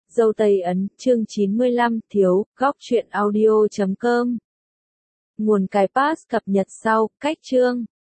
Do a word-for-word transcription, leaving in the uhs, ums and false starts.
Dâu Tây Ấn, chương chín mươi lăm, thiếu, góc truyện audio chấm com. Nguồn cài pass cập nhật sau, cách chương.